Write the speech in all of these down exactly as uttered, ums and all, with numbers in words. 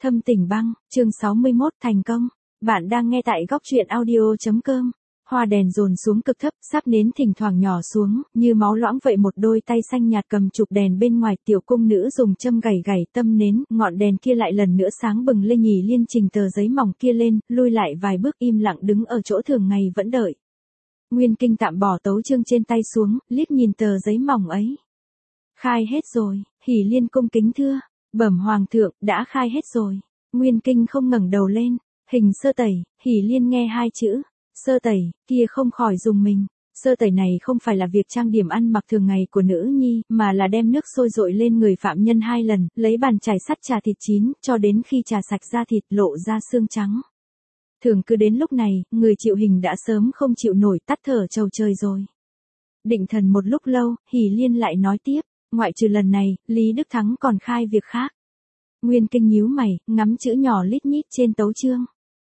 Thâm Tình Băng, chương sáu mươi mốt thành công. Bạn đang nghe tại góc truyện audio.com. Hoa đèn dồn xuống cực thấp, sáp nến thỉnh thoảng nhỏ xuống, như máu loãng vậy. Một đôi tay xanh nhạt cầm chụp đèn bên ngoài, tiểu cung nữ dùng châm gảy gảy tâm nến, ngọn đèn kia lại lần nữa sáng bừng lên. Nhì Liên trình tờ giấy mỏng kia lên, lui lại vài bước im lặng đứng ở chỗ thường ngày vẫn đợi. Nguyên Kinh tạm bỏ tấu chương trên tay xuống, liếc nhìn tờ giấy mỏng ấy. Khai hết rồi, Hỉ Liên cung kính thưa. Bẩm hoàng thượng, đã khai hết rồi. Nguyên Kinh không ngẩng đầu lên. Hình sơ tẩy, Hỉ Liên nghe hai chữ sơ tẩy kia không khỏi dùng mình. Sơ tẩy này không phải là việc trang điểm ăn mặc thường ngày của nữ nhi, mà là đem nước sôi dội lên người phạm nhân hai lần, lấy bàn chải sắt trà thịt chín, cho đến khi trà sạch da thịt lộ ra xương trắng. Thường cứ đến lúc này, người chịu hình đã sớm không chịu nổi, tắt thở trầu trời rồi. Định thần một lúc lâu, Hỉ Liên lại nói tiếp. Ngoại trừ lần này, Lý Đức Thắng còn khai việc khác. Nguyên Kinh nhíu mày, ngắm chữ nhỏ lít nhít trên tấu chương.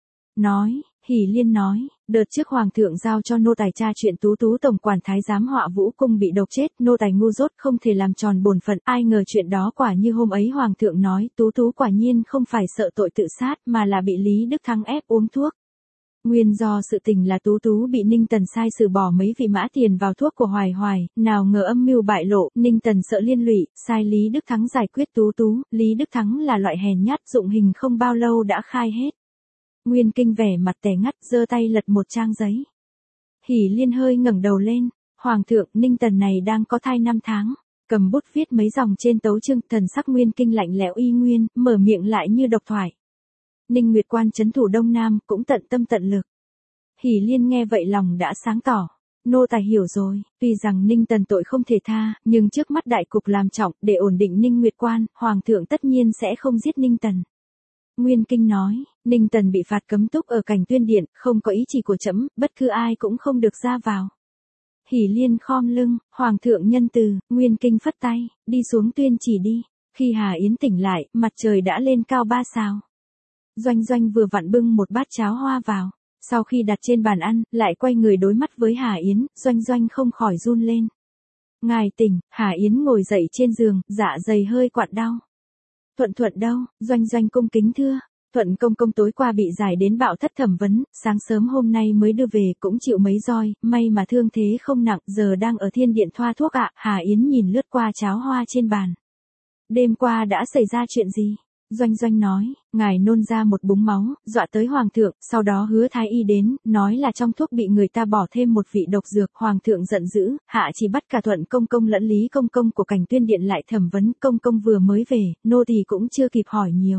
Nói, Hỉ Liên nói, đợt trước hoàng thượng giao cho nô tài tra chuyện Tú Tú tổng quản thái giám Họa Vũ cung bị độc chết, nô tài ngu dốt không thể làm tròn bổn phận, ai ngờ chuyện đó quả như hôm ấy hoàng thượng nói, Tú Tú quả nhiên không phải sợ tội tự sát mà là bị Lý Đức Thắng ép uống thuốc. Nguyên do sự tình là Tú Tú bị Ninh Tần sai sử bỏ mấy vị mã tiền vào thuốc của Hoài Hoài, nào ngờ âm mưu bại lộ, Ninh Tần sợ liên lụy, sai Lý Đức Thắng giải quyết Tú Tú, Lý Đức Thắng là loại hèn nhát, dụng hình không bao lâu đã khai hết. Nguyên Kinh vẻ mặt tẻ ngắt, giơ tay lật một trang giấy. Hỉ Liên hơi ngẩng đầu lên, hoàng thượng, Ninh Tần này đang có thai năm tháng, cầm bút viết mấy dòng trên tấu chương, thần sắc Nguyên Kinh lạnh lẽo y nguyên, mở miệng lại như độc thoại. Ninh Nguyệt Quan trấn thủ Đông Nam, cũng tận tâm tận lực. Hỉ Liên nghe vậy lòng đã sáng tỏ. Nô tài hiểu rồi, tuy rằng Ninh Tần tội không thể tha, nhưng trước mắt đại cục làm trọng, để ổn định Ninh Nguyệt Quan, hoàng thượng tất nhiên sẽ không giết Ninh Tần. Nguyên Kinh nói, Ninh Tần bị phạt cấm túc ở Cảnh Tuyên Điện, không có ý chỉ của trẫm, bất cứ ai cũng không được ra vào. Hỉ Liên khom lưng, hoàng thượng nhân từ. Nguyên Kinh phất tay, đi xuống tuyên chỉ đi. Khi Hà Yến tỉnh lại, mặt trời đã lên cao ba sao. Doanh Doanh vừa vặn bưng một bát cháo hoa vào, sau khi đặt trên bàn ăn, lại quay người đối mắt với Hà Yến, Doanh Doanh không khỏi run lên. Ngài tỉnh. Hà Yến ngồi dậy trên giường, dạ dày hơi quặn đau. Thuận Thuận đâu? Doanh Doanh cung kính thưa. Thuận công công tối qua bị giải đến bạo thất thẩm vấn, sáng sớm hôm nay mới đưa về, cũng chịu mấy roi, may mà thương thế không nặng, giờ đang ở thiên điện thoa thuốc ạ. Hà Yến nhìn lướt qua cháo hoa trên bàn. Đêm qua đã xảy ra chuyện gì? Doanh Doanh nói, ngài nôn ra một búng máu, dọa tới hoàng thượng, sau đó Hứa Thái Y đến, nói là trong thuốc bị người ta bỏ thêm một vị độc dược, hoàng thượng giận dữ, hạ chỉ bắt cả Thuận công công lẫn Lý công công của Cảnh Tuyên Điện lại thẩm vấn, công công vừa mới về, nô tỳ cũng chưa kịp hỏi nhiều.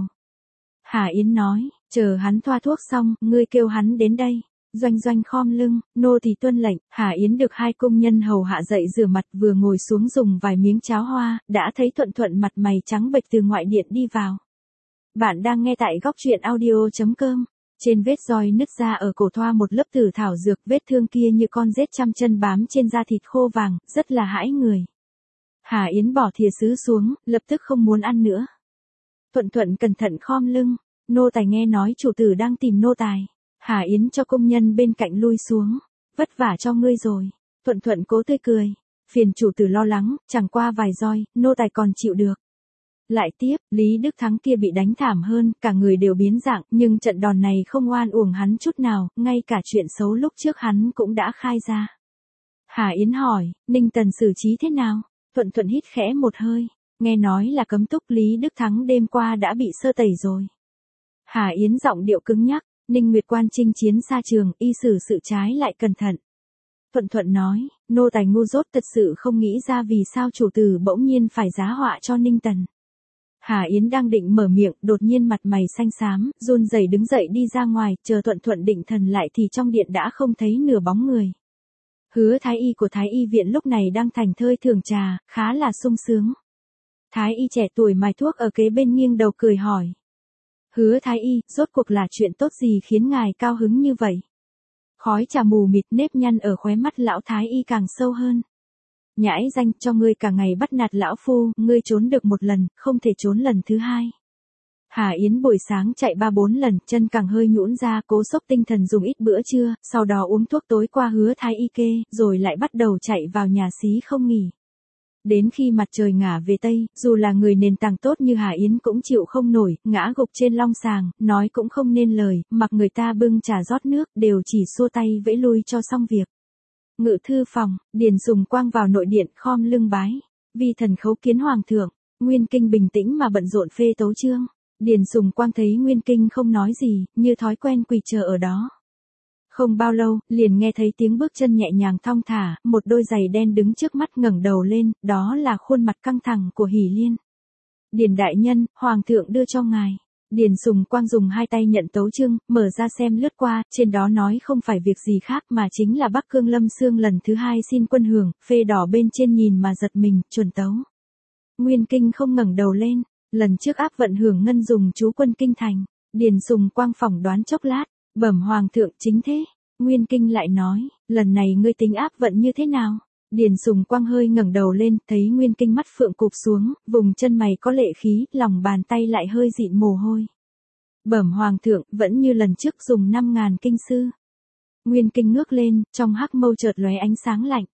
Hà Yến nói, chờ hắn thoa thuốc xong, ngươi kêu hắn đến đây. Doanh Doanh khom lưng, nô tỳ tuân lệnh. Hà Yến được hai công nhân hầu hạ dậy rửa mặt, vừa ngồi xuống dùng vài miếng cháo hoa, đã thấy Thuận Thuận mặt mày trắng bệch từ ngoại điện đi vào. Bạn đang nghe tại góc truyện audio.com. Trên vết roi nứt ra ở cổ thoa một lớp tử thảo dược, vết thương kia như con rết trăm chân bám trên da thịt khô vàng, rất là hãi người. Hà Yến bỏ thìa sứ xuống, lập tức không muốn ăn nữa. Thuận Thuận cẩn thận khom lưng, nô tài nghe nói chủ tử đang tìm nô tài. Hà Yến cho công nhân bên cạnh lui xuống, vất vả cho ngươi rồi. Thuận Thuận cố tươi cười, phiền chủ tử lo lắng, chẳng qua vài roi, nô tài còn chịu được. Lại tiếp, Lý Đức Thắng kia bị đánh thảm hơn, cả người đều biến dạng, nhưng trận đòn này không oan uổng hắn chút nào, ngay cả chuyện xấu lúc trước hắn cũng đã khai ra. Hà Yến hỏi, Ninh Tần xử trí thế nào? Thuận Thuận hít khẽ một hơi, nghe nói là cấm túc, Lý Đức Thắng đêm qua đã bị sơ tẩy rồi. Hà Yến giọng điệu cứng nhắc, Ninh Nguyệt Quan chinh chiến xa trường, y xử sự trái lại cẩn thận. Thuận Thuận nói, nô tài ngu dốt thật sự không nghĩ ra vì sao chủ tử bỗng nhiên phải giá họa cho Ninh Tần. Hà Yến đang định mở miệng, đột nhiên mặt mày xanh xám, run rẩy đứng dậy đi ra ngoài, chờ Thuận Thuận định thần lại thì trong điện đã không thấy nửa bóng người. Hứa Thái Y của Thái Y viện lúc này đang thành thơi thưởng trà, khá là sung sướng. Thái Y trẻ tuổi mài thuốc ở kế bên nghiêng đầu cười hỏi. Hứa Thái Y, rốt cuộc là chuyện tốt gì khiến ngài cao hứng như vậy? Khói trà mù mịt, nếp nhăn ở khóe mắt lão Thái Y càng sâu hơn. Nhãi danh, cho ngươi cả ngày bắt nạt lão phu, ngươi trốn được một lần, không thể trốn lần thứ hai. Hà Yến buổi sáng chạy ba bốn lần, chân càng hơi nhũn ra, cố xốc tinh thần dùng ít bữa trưa, sau đó uống thuốc tối qua Hứa Thái Y kê, rồi lại bắt đầu chạy vào nhà xí không nghỉ. Đến khi mặt trời ngả về Tây, dù là người nền tảng tốt như Hà Yến cũng chịu không nổi, ngã gục trên long sàng, nói cũng không nên lời, mặc người ta bưng trà rót nước, đều chỉ xua tay vẫy lui cho xong việc. Ngự thư phòng, Điền Sùng Quang vào nội điện khom lưng bái. Vi thần khấu kiến hoàng thượng. Nguyên Kinh bình tĩnh mà bận rộn phê tấu chương. Điền Sùng Quang thấy Nguyên Kinh không nói gì, như thói quen quỳ chờ ở đó. Không bao lâu, liền nghe thấy tiếng bước chân nhẹ nhàng thong thả, một đôi giày đen đứng trước mắt ngẩng đầu lên, đó là khuôn mặt căng thẳng của Hỷ Liên. Điền đại nhân, hoàng thượng đưa cho ngài. Điền Sùng Quang dùng hai tay nhận tấu chương, mở ra xem lướt qua, trên đó nói không phải việc gì khác mà chính là Bắc Cương Lâm Xương lần thứ hai xin quân hưởng, phê đỏ bên trên nhìn mà giật mình, chuẩn tấu. Nguyên Kinh không ngẩng đầu lên, lần trước áp vận hưởng ngân dùng chú quân kinh thành. Điền Sùng Quang phỏng đoán chốc lát, bẩm hoàng thượng chính thế. Nguyên Kinh lại nói, lần này ngươi tính áp vận như thế nào? Điền Sùng Quang hơi ngẩng đầu lên, thấy Nguyên Kinh mắt phượng cụp xuống, vùng chân mày có lệ khí, lòng bàn tay lại hơi dịn mồ hôi. Bẩm hoàng thượng, vẫn như lần trước dùng năm ngàn kinh sư. Nguyên Kinh ngước lên, trong hắc mâu chợt lóe ánh sáng lạnh.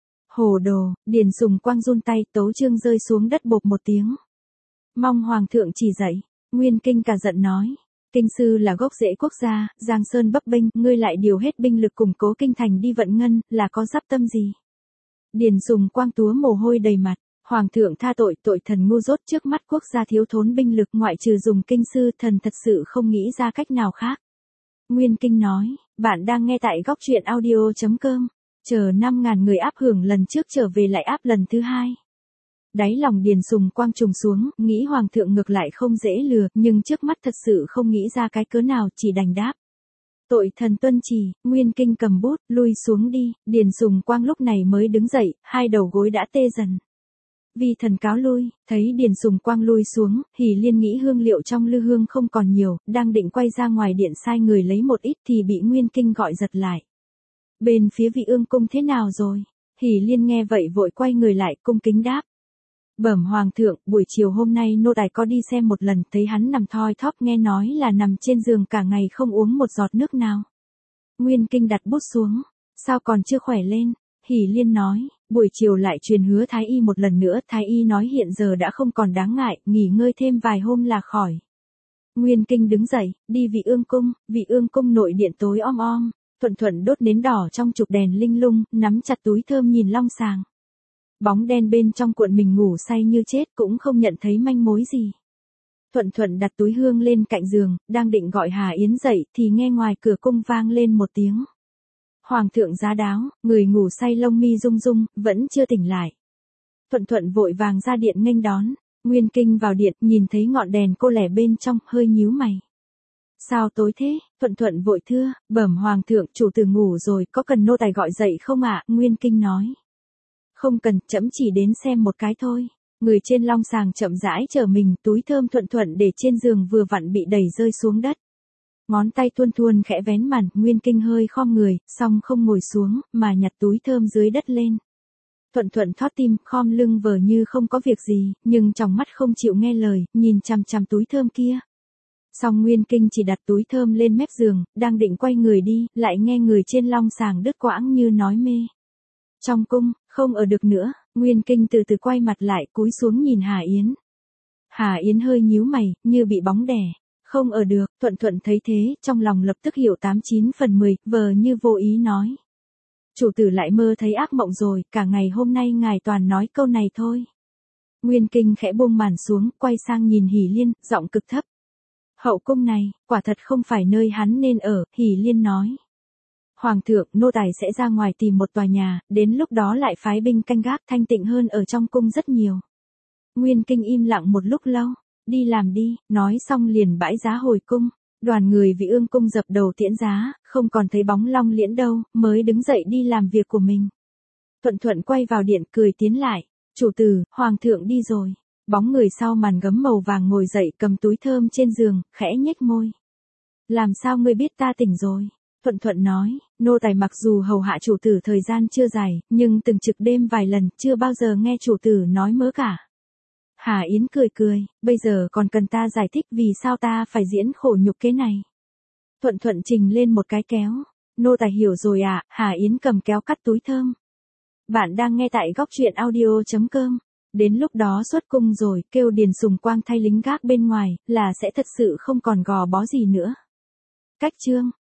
Hồ đồ, Điền Sùng Quang run tay, tấu chương rơi xuống đất bộp một tiếng. Mong hoàng thượng chỉ dạy. Nguyên Kinh cả giận nói. Kinh sư là gốc rễ quốc gia, Giang Sơn bấp bênh, ngươi lại điều hết binh lực củng cố kinh thành đi vận ngân, là có dắp tâm gì? Điền Sùng Quang túa mồ hôi đầy mặt, hoàng thượng tha tội, tội thần ngu dốt, trước mắt quốc gia thiếu thốn binh lực, ngoại trừ dùng kinh sư, thần thật sự không nghĩ ra cách nào khác. Nguyên Kinh nói, bạn đang nghe tại góc truyện audio chấm com, chờ năm ngàn người áp hưởng lần trước trở về lại áp lần thứ hai. Đáy lòng Điền Sùng Quang trùng xuống, nghĩ hoàng thượng ngược lại không dễ lừa, nhưng trước mắt thật sự không nghĩ ra cái cớ nào, chỉ đành đáp. Tội thần tuân chỉ. Nguyên Kinh cầm bút, lui xuống đi. Điền Sùng Quang lúc này mới đứng dậy, hai đầu gối đã tê dần. Vi thần cáo lui. Thấy Điền Sùng Quang lui xuống, Hỷ Liên nghĩ hương liệu trong lư hương không còn nhiều, đang định quay ra ngoài điện sai người lấy một ít thì bị Nguyên Kinh gọi giật lại. Bên phía Vị Ương cung thế nào rồi? Hỷ Liên nghe vậy vội quay người lại, cung kính đáp. Bẩm hoàng thượng, buổi chiều hôm nay nô tài có đi xem một lần, thấy hắn nằm thoi thóp, nghe nói là nằm trên giường cả ngày không uống một giọt nước nào. Nguyên Kinh đặt bút xuống, sao còn chưa khỏe lên? Hỷ Liên nói, buổi chiều lại truyền hứa thái y một lần nữa, thái y nói hiện giờ đã không còn đáng ngại, nghỉ ngơi thêm vài hôm là khỏi. Nguyên Kinh đứng dậy, đi Vị Ương cung. Vị Ương cung nội điện tối om om, Thuận Thuận đốt nến đỏ trong chụp đèn linh lung, nắm chặt túi thơm nhìn long sàng. Bóng đen bên trong cuộn mình ngủ say như chết, cũng không nhận thấy manh mối gì. Thuận Thuận đặt túi hương lên cạnh giường, đang định gọi Hà Yến dậy thì nghe ngoài cửa cung vang lên một tiếng. Hoàng thượng giá đáo, người ngủ say lông mi rung rung, vẫn chưa tỉnh lại. Thuận Thuận vội vàng ra điện nghênh đón. Nguyên Kinh vào điện, nhìn thấy ngọn đèn cô lẻ bên trong, hơi nhíu mày. Sao tối thế? Thuận Thuận vội thưa, bẩm hoàng thượng, chủ tử ngủ rồi, có cần nô tài gọi dậy không ạ? Nguyên Kinh nói. Không cần, trẫm chỉ đến xem một cái thôi. Người trên long sàng chậm rãi trở mình, túi thơm Thuận Thuận để trên giường vừa vặn bị đẩy rơi xuống đất. Ngón tay thuôn thuôn khẽ vén màn, Nguyên Kinh hơi khom người, song không ngồi xuống, mà nhặt túi thơm dưới đất lên. Thuận Thuận thót tim, khom lưng vờ như không có việc gì, nhưng trong mắt không chịu nghe lời, nhìn chằm chằm túi thơm kia. Song Nguyên Kinh chỉ đặt túi thơm lên mép giường, đang định quay người đi, lại nghe người trên long sàng đứt quãng như nói mê. Trong cung, không ở được nữa, Nguyên Kinh từ từ quay mặt lại, cúi xuống nhìn Hà Yến. Hà Yến hơi nhíu mày, như bị bóng đè. Không ở được, Thuận Thuận thấy thế, trong lòng lập tức hiểu tám chín phần mười, vờ như vô ý nói. Chủ tử lại mơ thấy ác mộng rồi, cả ngày hôm nay ngài toàn nói câu này thôi. Nguyên Kinh khẽ buông màn xuống, quay sang nhìn Hỷ Liên, giọng cực thấp. Hậu cung này, quả thật không phải nơi hắn nên ở, Hỷ Liên nói. Hoàng thượng, nô tài sẽ ra ngoài tìm một tòa nhà, đến lúc đó lại phái binh canh gác, thanh tịnh hơn ở trong cung rất nhiều. Nguyên Kinh im lặng một lúc lâu, đi làm đi, nói xong liền bãi giá hồi cung. Đoàn người Vị Ương cung dập đầu tiễn giá, không còn thấy bóng Long Liễn đâu, mới đứng dậy đi làm việc của mình. Thuận Thuận quay vào điện cười tiến lại. Chủ tử, hoàng thượng đi rồi. Bóng người sau màn gấm màu vàng ngồi dậy cầm túi thơm trên giường, khẽ nhếch môi. Làm sao ngươi biết ta tỉnh rồi? Thuận Thuận nói, nô tài mặc dù hầu hạ chủ tử thời gian chưa dài, nhưng từng trực đêm vài lần, chưa bao giờ nghe chủ tử nói mớ cả. Hà Yến cười cười, bây giờ còn cần ta giải thích vì sao ta phải diễn khổ nhục kế này. Thuận Thuận trình lên một cái kéo. Nô tài hiểu rồi ạ. À, Hà Yến cầm kéo cắt túi thơm. Bạn đang nghe tại góc truyện audio.com. Đến lúc đó xuất cung rồi, kêu Điền Sùng Quang thay lính gác bên ngoài, là sẽ thật sự không còn gò bó gì nữa. Cách chương